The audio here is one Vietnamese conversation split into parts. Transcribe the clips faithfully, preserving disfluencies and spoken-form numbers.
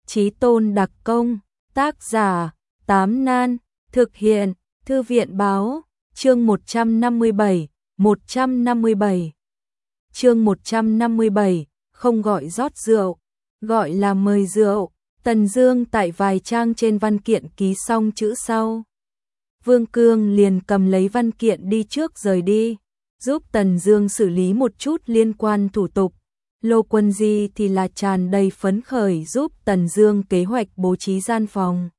Chí tôn đặc công, tác giả, Tám Nan, thực hiện, Thư viện báo, chương một trăm năm mươi bảy, một trăm năm mươi bảy. Chương một trăm năm mươi bảy, không gọi rót rượu, gọi là mời rượu. Tần Dương tại vài trang trên văn kiện ký xong chữ sau. Vương Cương liền cầm lấy văn kiện đi trước rời đi, giúp Tần Dương xử lý một chút liên quan thủ tục. Lô Quân Di thì là tràn đầy phấn khởi giúp Tần Dương kế hoạch bố trí gian phòng.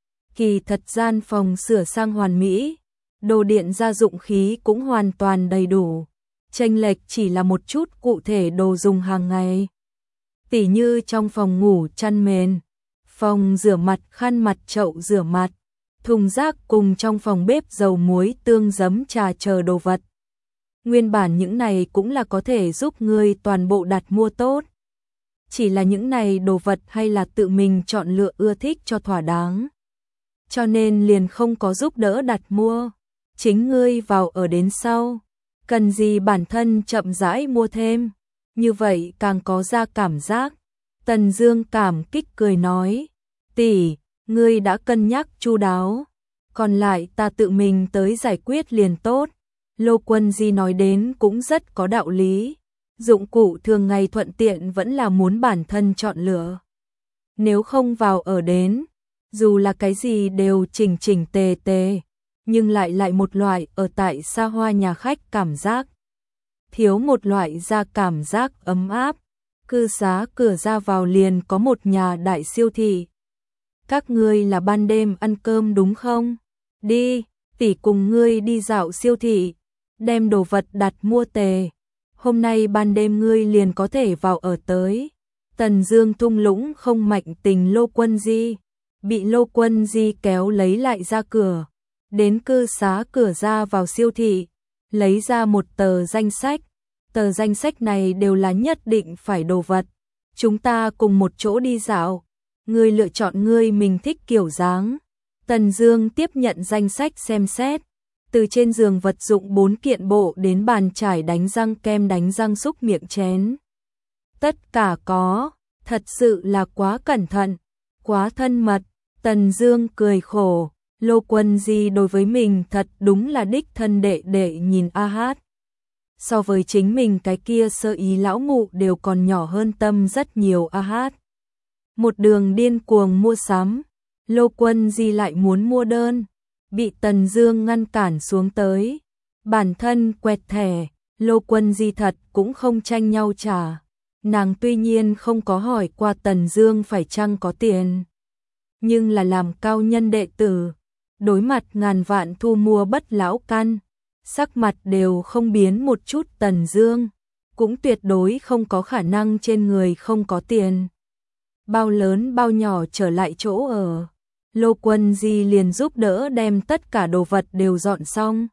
Kỳ thật gian phòng sửa sang hoàn mỹ, đồ điện gia dụng khí cũng hoàn toàn đầy đủ. Chênh lệch chỉ là một chút cụ thể đồ dùng hàng ngày. Tỉ như trong phòng ngủ chăn mền, phòng rửa mặt khăn mặt chậu rửa mặt, thùng rác cùng trong phòng bếp dầu muối tương giấm trà chờ đồ vật. Nguyên bản những này cũng là có thể giúp ngươi toàn bộ đặt mua tốt. Chỉ là những này đồ vật hay là tự mình chọn lựa ưa thích cho thỏa đáng. Cho nên liền không có giúp đỡ đặt mua. Chính ngươi vào ở đến sau. Cần gì bản thân chậm rãi mua thêm. Như vậy càng có ra cảm giác. Tần Dương cảm kích cười nói. Tỷ, ngươi đã cân nhắc chu đáo. Còn lại ta tự mình tới giải quyết liền tốt. Lô Quân Di nói đến cũng rất có đạo lý. Dụng cụ thường ngày thuận tiện vẫn là muốn bản thân chọn lựa. Nếu không vào ở đến, dù là cái gì đều chỉnh chỉnh tề tề, nhưng lại lại một loại ở tại xa hoa nhà khách cảm giác. Thiếu một loại ra cảm giác ấm áp. Cư xá cửa ra vào liền có một nhà đại siêu thị. Các ngươi là ban đêm ăn cơm đúng không? Đi, tỷ cùng ngươi đi dạo siêu thị, đem đồ vật đặt mua tề. Hôm nay ban đêm ngươi liền có thể vào ở tới. Tần Dương thung lũng không mạnh tình Lô Quân Di, bị Lô Quân Di kéo lấy lại ra cửa, đến cư xá cửa ra vào siêu thị, lấy ra một tờ danh sách. Tờ danh sách này đều là nhất định phải đồ vật. Chúng ta cùng một chỗ đi dạo, ngươi lựa chọn ngươi mình thích kiểu dáng. Tần Dương tiếp nhận danh sách xem xét, từ trên giường vật dụng bốn kiện bộ đến bàn chải đánh răng kem đánh răng xúc miệng chén. Tất cả có, thật sự là quá cẩn thận, quá thân mật. Tần Dương cười khổ, Lô Quân Di đối với mình thật đúng là đích thân đệ đệ nhìn a hát. So với chính mình cái kia sơ ý lão mụ đều còn nhỏ hơn tâm rất nhiều a hát. Một đường điên cuồng mua sắm, Lô Quân Di lại muốn mua đơn, bị Tần Dương ngăn cản xuống tới. Bản thân quẹt thẻ, Lô Quân Di thật cũng không tranh nhau trả. Nàng tuy nhiên không có hỏi qua Tần Dương phải chăng có tiền, nhưng là làm cao nhân đệ tử, đối mặt ngàn vạn thu mua bất lão căn, sắc mặt đều không biến một chút. Tần Dương cũng tuyệt đối không có khả năng trên người không có tiền. Bao lớn bao nhỏ trở lại chỗ ở, Lô Quân Di liền giúp đỡ đem tất cả đồ vật đều dọn xong.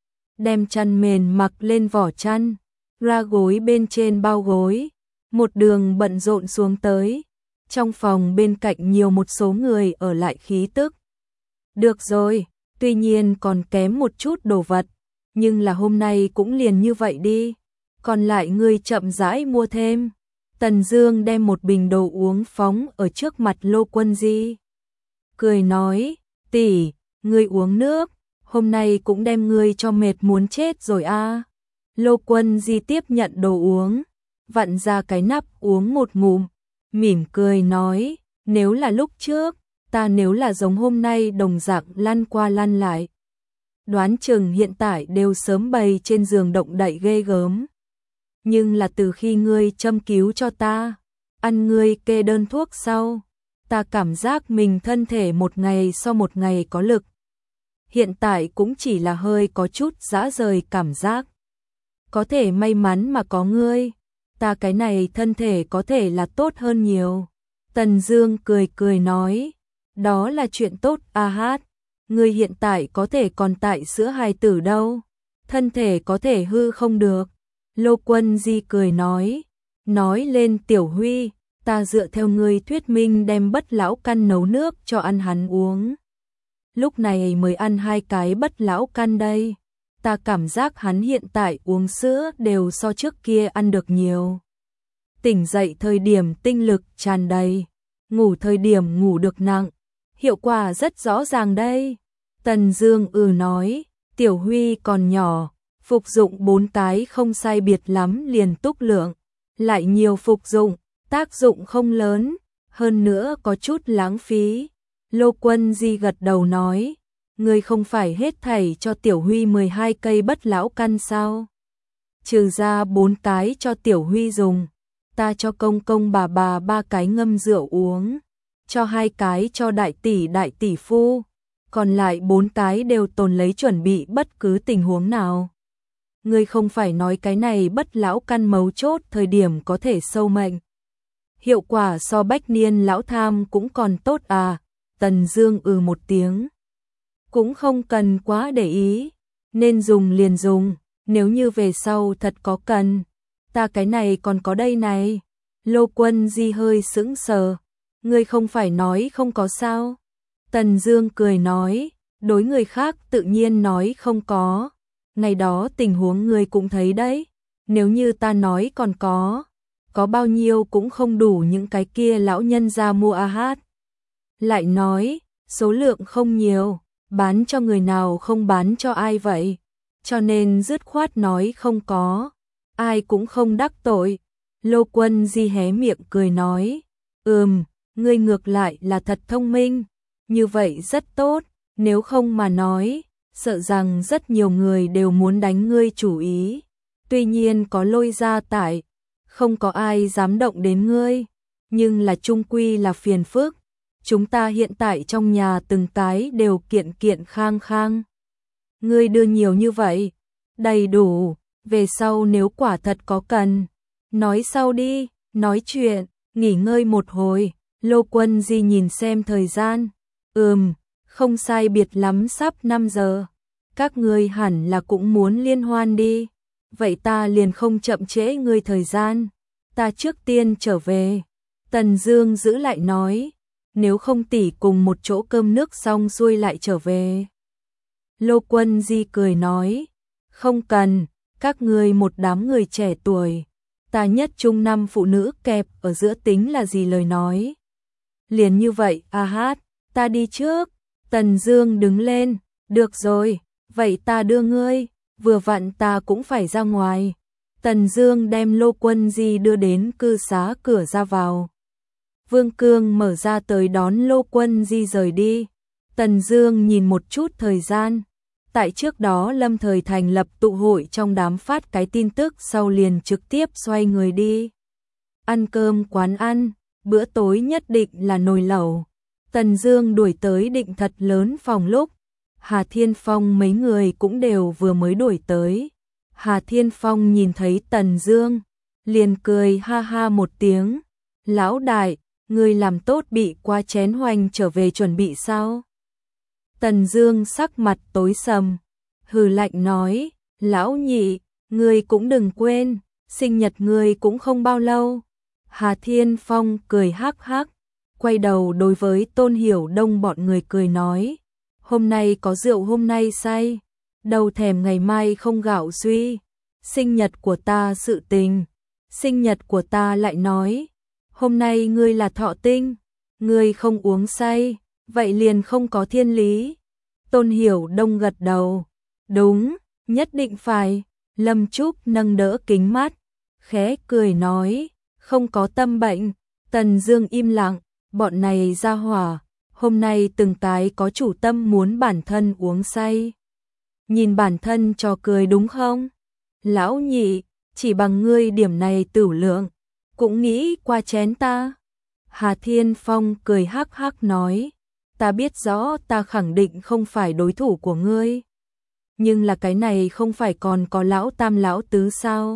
Đem chăn mền mặc lên vỏ chăn, ra gối bên trên bao gối, một đường bận rộn xuống tới. Trong phòng bên cạnh nhiều một số người ở lại khí tức. Được rồi, tuy nhiên còn kém một chút đồ vật, nhưng là hôm nay cũng liền như vậy đi. Còn lại ngươi chậm rãi mua thêm. Tần Dương đem một bình đồ uống phóng ở trước mặt Lô Quân Di. Cười nói, tỷ, ngươi uống nước, hôm nay cũng đem ngươi cho mệt muốn chết rồi a. À. Lô Quân Di tiếp nhận đồ uống, vặn ra cái nắp uống một ngụm, mỉm cười nói, nếu là lúc trước, ta nếu là giống hôm nay đồng dạng lăn qua lăn lại, đoán chừng hiện tại đều sớm bày trên giường động đậy ghê gớm. Nhưng là từ khi ngươi châm cứu cho ta, ăn ngươi kê đơn thuốc sau, ta cảm giác mình thân thể một ngày sau một ngày có lực. Hiện tại cũng chỉ là hơi có chút rã rời cảm giác. Có thể may mắn mà có ngươi, ta cái này thân thể có thể là tốt hơn nhiều. Tần Dương cười cười nói, đó là chuyện tốt a hát. Ngươi hiện tại có thể còn tại sữa hài tử đâu, thân thể có thể hư không được. Lô Quân Di cười nói, nói lên Tiểu Huy, ta dựa theo ngươi thuyết minh đem bất lão căn nấu nước cho ăn hắn uống. Lúc này mới ăn hai cái bất lão căn đây, ta cảm giác hắn hiện tại uống sữa đều so trước kia ăn được nhiều. Tỉnh dậy thời điểm tinh lực tràn đầy, ngủ thời điểm ngủ được nặng, hiệu quả rất rõ ràng đây. Tần Dương ừ nói, Tiểu Huy còn nhỏ, phục dụng bốn cái không sai biệt lắm liền túc lượng, lại nhiều phục dụng, tác dụng không lớn, hơn nữa có chút lãng phí. Lô Quân Di gật đầu nói, ngươi không phải hết thảy cho Tiểu Huy mười hai cây bất lão căn sao? Trừ ra bốn cái cho Tiểu Huy dùng, ta cho công công bà bà ba cái ngâm rượu uống, cho hai cái cho đại tỷ đại tỷ phu, còn lại bốn cái đều tồn lấy chuẩn bị bất cứ tình huống nào. Ngươi không phải nói cái này bất lão căn mấu chốt thời điểm có thể sâu mệnh. Hiệu quả so bách niên lão tham cũng còn tốt à? Tần Dương ừ một tiếng. Cũng không cần quá để ý, nên dùng liền dùng, nếu như về sau thật có cần, ta cái này còn có đây này. Lô Quân Di hơi sững sờ, ngươi không phải nói không có sao? Tần Dương cười nói, đối người khác tự nhiên nói không có, ngày đó tình huống ngươi cũng thấy đấy, nếu như ta nói còn có, có bao nhiêu cũng không đủ những cái kia lão nhân ra mua a hát. Lại nói, số lượng không nhiều, bán cho người nào không bán cho ai vậy, cho nên dứt khoát nói không có, ai cũng không đắc tội. Lô Quân Di hé miệng cười nói, ừm, ngươi ngược lại là thật thông minh, như vậy rất tốt, nếu không mà nói, sợ rằng rất nhiều người đều muốn đánh ngươi chủ ý, tuy nhiên có Lôi gia tại, không có ai dám động đến ngươi, nhưng là chung quy là phiền phức, chúng ta hiện tại trong nhà từng cái đều kiện kiện khang khang. Ngươi đưa nhiều như vậy, đầy đủ, về sau nếu quả thật có cần, nói sau đi, nói chuyện, nghỉ ngơi một hồi. Lô Quân Di nhìn xem thời gian, ừm, không sai biệt lắm sắp năm giờ, các ngươi hẳn là cũng muốn liên hoan đi, vậy ta liền không chậm trễ ngươi thời gian, ta trước tiên trở về. Tần Dương giữ lại nói, nếu không tỷ cùng một chỗ cơm nước xong xuôi lại trở về. Lô Quân Di cười nói, không cần, các ngươi một đám người trẻ tuổi, ta nhất trung năm phụ nữ kẹp ở giữa tính là gì lời nói. Liền như vậy, a hát, ta đi trước. Tần Dương đứng lên, được rồi, vậy ta đưa ngươi, vừa vặn ta cũng phải ra ngoài. Tần Dương đem Lô Quân Di đưa đến cư xá cửa ra vào. Vương Cương mở ra tới đón Lô Quân Di rời đi. Tần Dương nhìn một chút thời gian. Tại trước đó Lâm Thời thành lập tụ hội trong đám phát cái tin tức sau liền trực tiếp xoay người đi. Ăn cơm quán ăn, bữa tối nhất định là nồi lẩu. Tần Dương đuổi tới định thật lớn phòng lúc. Hà Thiên Phong mấy người cũng đều vừa mới đuổi tới. Hà Thiên Phong nhìn thấy Tần Dương, liền cười ha ha một tiếng. Lão đại, ngươi làm tốt bị qua chén hoành trở về chuẩn bị sao? Tần Dương sắc mặt tối sầm, hừ lạnh nói, lão nhị, ngươi cũng đừng quên, sinh nhật ngươi cũng không bao lâu. Hà Thiên Phong cười hắc hắc, quay đầu đối với Tôn Hiểu Đông bọn người cười nói, hôm nay có rượu hôm nay say, đầu thèm ngày mai không gạo suy, sinh nhật của ta sự tình, sinh nhật của ta lại nói, hôm nay ngươi là thọ tinh, ngươi không uống say, vậy liền không có thiên lý. Tôn Hiểu Đông gật đầu, đúng, nhất định phải. Lâm Trúc nâng đỡ kính mắt, khẽ cười nói, không có tâm bệnh. Tần Dương im lặng, bọn này ra hỏa, hôm nay từng cái có chủ tâm muốn bản thân uống say. Nhìn bản thân trò cười đúng không? Lão nhị, chỉ bằng ngươi điểm này tửu lượng, cũng nghĩ qua chén ta. Hà Thiên Phong cười hắc hắc nói, ta biết rõ ta khẳng định không phải đối thủ của ngươi. Nhưng là cái này không phải còn có lão tam lão tứ sao?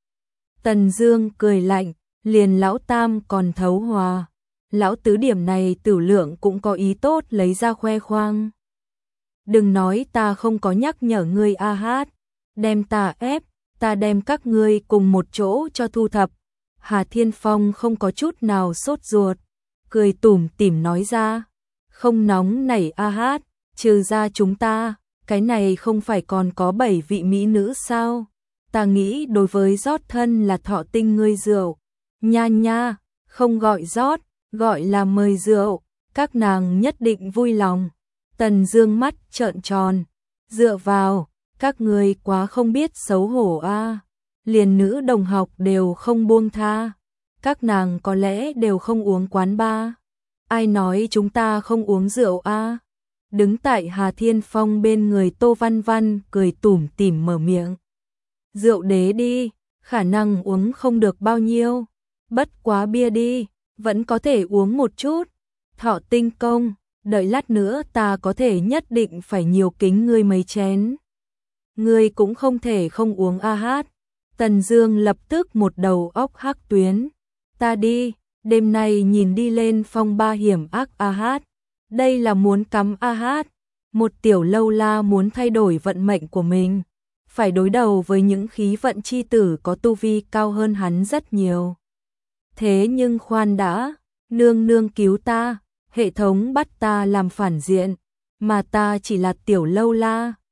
Tần Dương cười lạnh, liền lão tam còn thấu hòa. Lão tứ điểm này tửu lượng cũng có ý tốt lấy ra khoe khoang. Đừng nói ta không có nhắc nhở ngươi a hát, đem ta ép, ta đem các ngươi cùng một chỗ cho thu thập. Hà Thiên Phong không có chút nào sốt ruột, cười tủm tỉm nói ra, không nóng nảy a hát, trừ ra chúng ta, cái này không phải còn có bảy vị mỹ nữ sao? Ta nghĩ đối với rót thân là thọ tinh ngươi rượu, nha nha, không gọi rót, gọi là mời rượu, các nàng nhất định vui lòng. Tần Dương mắt trợn tròn, dựa vào, các ngươi quá không biết xấu hổ a, liền nữ đồng học đều không buông tha, các nàng có lẽ đều không uống quán ba. Ai nói chúng ta không uống rượu a? Đứng tại Hà Thiên Phong bên người Tô Văn Văn cười tủm tỉm mở miệng. Rượu đế đi, khả năng uống không được bao nhiêu, bất quá bia đi, vẫn có thể uống một chút. Thọ Tinh Công, đợi lát nữa ta có thể nhất định phải nhiều kính ngươi mấy chén. Ngươi cũng không thể không uống a hát. Tần Dương lập tức một đầu óc hắc tuyến. Ta đi, đêm nay nhìn đi lên phong ba hiểm ác a hát. Đây là muốn cắm a hát. Một tiểu lâu la muốn thay đổi vận mệnh của mình, phải đối đầu với những khí vận chi tử có tu vi cao hơn hắn rất nhiều. Thế nhưng khoan đã, nương nương cứu ta, hệ thống bắt ta làm phản diện, mà ta chỉ là tiểu lâu la,